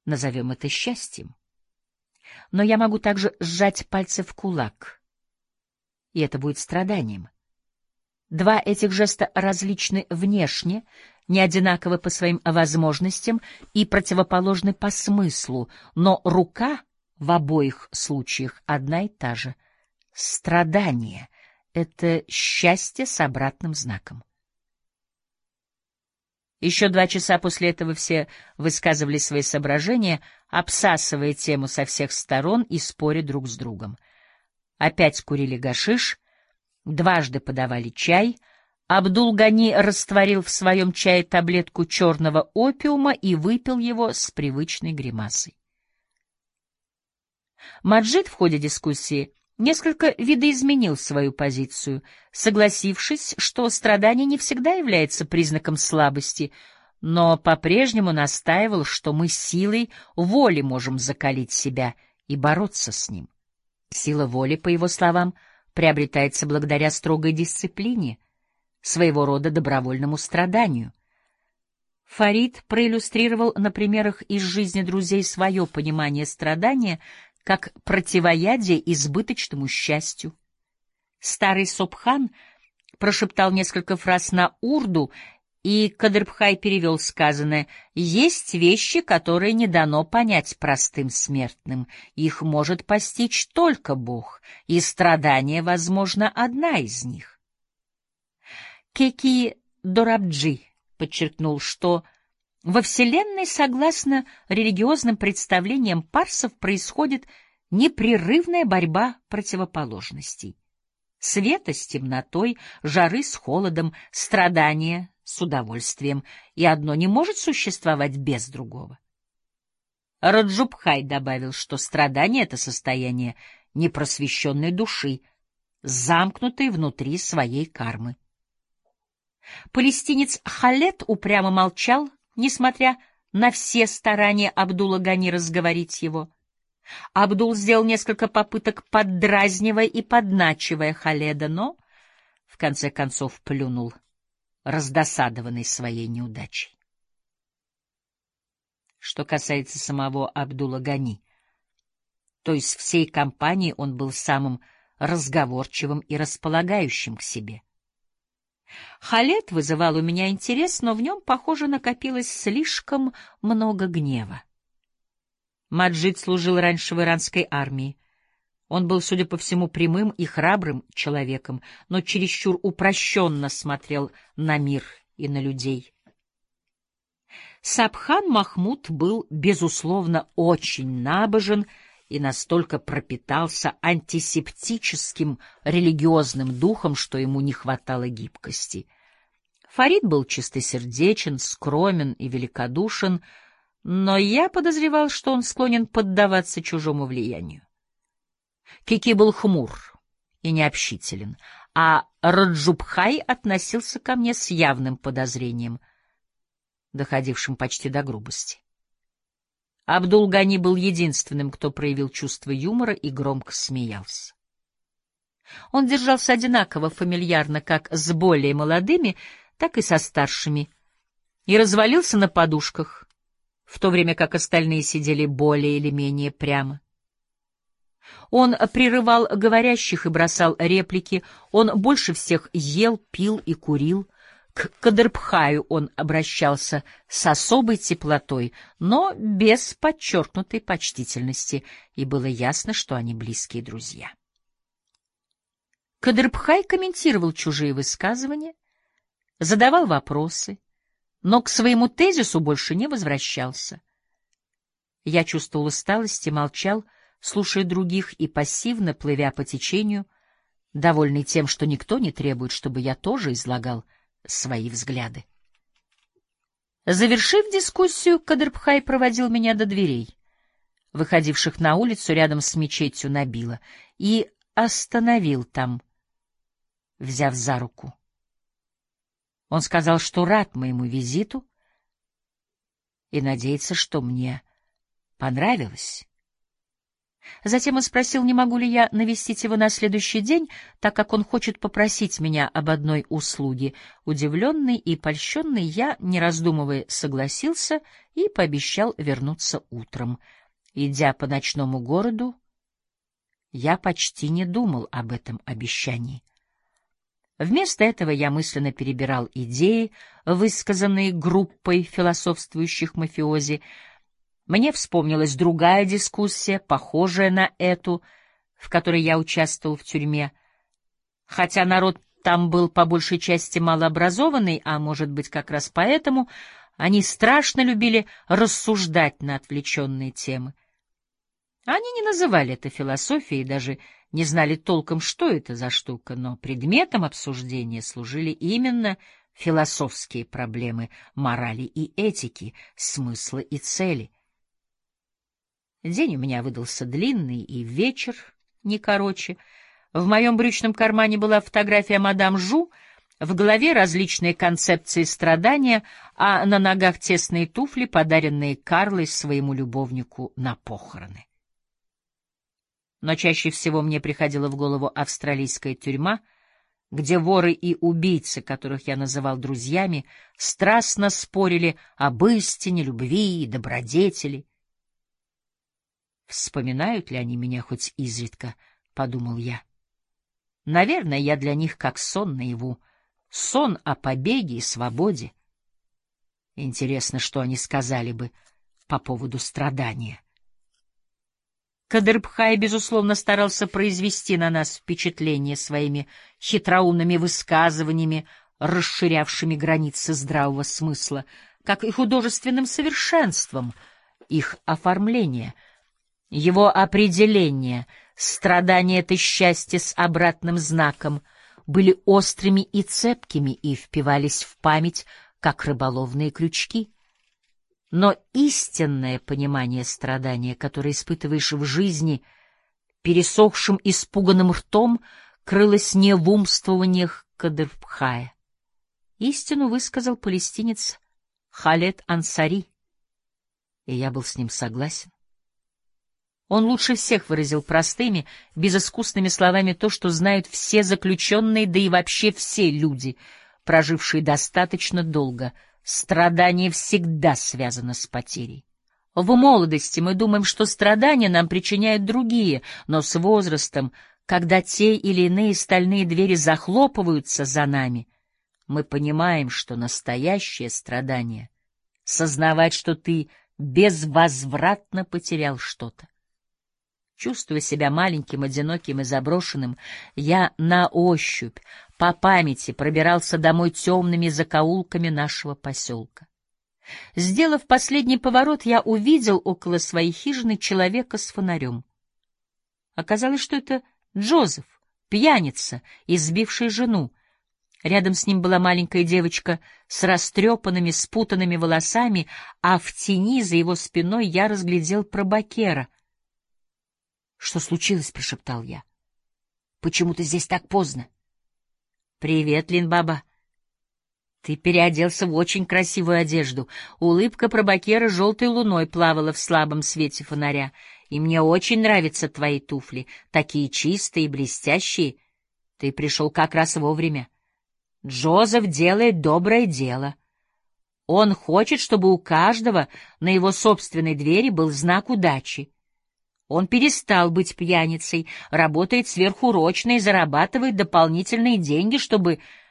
назовем это счастьем. Но я могу также сжать пальцы в кулак, и это будет страданием. Два этих жеста различны внешне, не одинаковы по своим возможностям и противоположны по смыслу, но рука в обоих случаях одна и та же. Страдание — это счастье с обратным знаком. Еще 2 часа после этого все высказывали свои соображения, обсасывая тему со всех сторон и споря друг с другом. Опять курили гашиш, дважды подавали чай. Абдул-Гани растворил в своем чае таблетку черного опиума и выпил его с привычной гримасой. Маджид в ходе дискуссии несколько видоизменил свою позицию, согласившись, что страдание не всегда является признаком слабости, но по-прежнему настаивал, что мы силой воли можем закалить себя и бороться с ним. Сила воли, по его словам, приобретается благодаря строгой дисциплине, своего рода добровольному страданию. Фарид проиллюстрировал на примерах из жизни друзей свое понимание страдания как противоядие избыточному счастью. Старый Собхан прошептал несколько фраз на урду, и Кадрбхай перевел сказанное: «Есть вещи, которые не дано понять простым смертным. Их может постичь только Бог, и страдание, возможно, одна из них». Кеки Дорабджи подчеркнул, что во Вселенной, согласно религиозным представлениям парсов, происходит непрерывная борьба противоположностей. Света с темнотой, жары с холодом, страдания с удовольствием, и одно не может существовать без другого. Раджубхай добавил, что страдание — это состояние непросвещенной души, замкнутой внутри своей кармы. Палестинец Халед упрямо молчал, несмотря на все старания Абдула-Гани разговорить его. Абдул сделал несколько попыток, поддразнивая и подначивая Халеда, но в конце концов плюнул, раздосадованный своей неудачей. Что касается самого Абдула-Гани, то из всей компании он был самым разговорчивым и располагающим к себе. Халед вызывал у меня интерес, но в нем, похоже, накопилось слишком много гнева. Маджид служил раньше в иранской армии. Он был, судя по всему, прямым и храбрым человеком, но чересчур упрощенно смотрел на мир и на людей. Сабхан Махмуд был, безусловно, очень набожен и настолько пропитался антисептическим религиозным духом, что ему не хватало гибкости. Фарид был чистосердечен, скромен и великодушен, но я подозревал, что он склонен поддаваться чужому влиянию. Кики был хмур и необщителен, а Раджубхай относился ко мне с явным подозрением, доходившим почти до грубости. Абдул-Гани был единственным, кто проявил чувство юмора и громко смеялся. Он держался одинаково фамильярно как с более молодыми, так и со старшими, и развалился на подушках, в то время как остальные сидели более или менее прямо. Он прерывал говорящих и бросал реплики, он больше всех ел, пил и курил. К Кадрбхаю он обращался с особой теплотой, но без подчеркнутой почтительности, и было ясно, что они близкие друзья. Кадрбхай комментировал чужие высказывания, задавал вопросы, но к своему тезису больше не возвращался. Я чувствовал усталость и молчал, слушая других и пассивно плывя по течению, довольный тем, что никто не требует, чтобы я тоже излагал свои взгляды. Завершив дискуссию, Кадрбхай проводил меня до дверей, выходивших на улицу рядом с мечетью Набила, и остановил там, взяв за руку. Он сказал, что рад моему визиту и надеется, что мне понравилось. Затем он спросил, не могу ли я навестить его на следующий день, так как он хочет попросить меня об одной услуге. Удивленный и польщенный, я, не раздумывая, согласился и пообещал вернуться утром. Идя по ночному городу, я почти не думал об этом обещании. Вместо этого я мысленно перебирал идеи, высказанные группой философствующих мафиози. Мне вспомнилась другая дискуссия, похожая на эту, в которой я участвовал в тюрьме. Хотя народ там был по большей части малообразованный, а может быть, как раз поэтому, они страшно любили рассуждать на отвлеченные темы. Они не называли это философией, даже не знали толком, что это за штука, но предметом обсуждения служили именно философские проблемы морали и этики, смысла и цели. День у меня выдался длинный, и вечер не короче. В моем брючном кармане была фотография мадам Жу, в голове различные концепции страдания, а на ногах тесные туфли, подаренные Карлой своему любовнику на похороны. Но чаще всего мне приходила в голову австралийская тюрьма, где воры и убийцы, которых я называл друзьями, страстно спорили об истине, любви и добродетели. «Вспоминают ли они меня хоть изредка?» — подумал я. «Наверное, я для них как сон наяву, сон о побеге и свободе. Интересно, что они сказали бы по поводу страдания». Кадрбхай, безусловно, старался произвести на нас впечатление своими хитроумными высказываниями, расширявшими границы здравого смысла, как и художественным совершенством их оформления. Его определения «страдание — это счастье с обратным знаком» были острыми и цепкими и впивались в память, как рыболовные крючки. Но истинное понимание страдания, которое испытываешь в жизни, пересохшим испуганным ртом, крылось не в умствованиях Кадрбхая. Истину высказал палестинец Халед Ансари, и я был с ним согласен. Он лучше всех выразил простыми, безыскусными словами то, что знают все заключенные, да и вообще все люди, прожившие достаточно долго. Страдание всегда связано с потерей. В молодости мы думаем, что страдания нам причиняют другие, но с возрастом, когда те или иные стальные двери захлопываются за нами, мы понимаем, что настоящее страдание — сознавать, что ты безвозвратно потерял что-то. Чувствуя себя маленьким, одиноким и заброшенным, я на ощупь, по памяти пробирался домой темными закоулками нашего поселка. Сделав последний поворот, я увидел около своей хижины человека с фонарем. Оказалось, что это Джозеф, пьяница, избивший жену. Рядом с ним была маленькая девочка с растрепанными, спутанными волосами, а в тени за его спиной я разглядел Прабакера. — Что случилось? — прошептал я. — Почему ты здесь так поздно? — Привет, Лин-баба. Ты переоделся в очень красивую одежду. Улыбка Прабакера желтой луной плавала в слабом свете фонаря. И мне очень нравятся твои туфли, такие чистые и блестящие. Ты пришел как раз вовремя. Джозеф делает доброе дело. Он хочет, чтобы у каждого на его собственной двери был знак удачи. Он перестал быть пьяницей, работает сверхурочно и зарабатывает дополнительные деньги, чтобы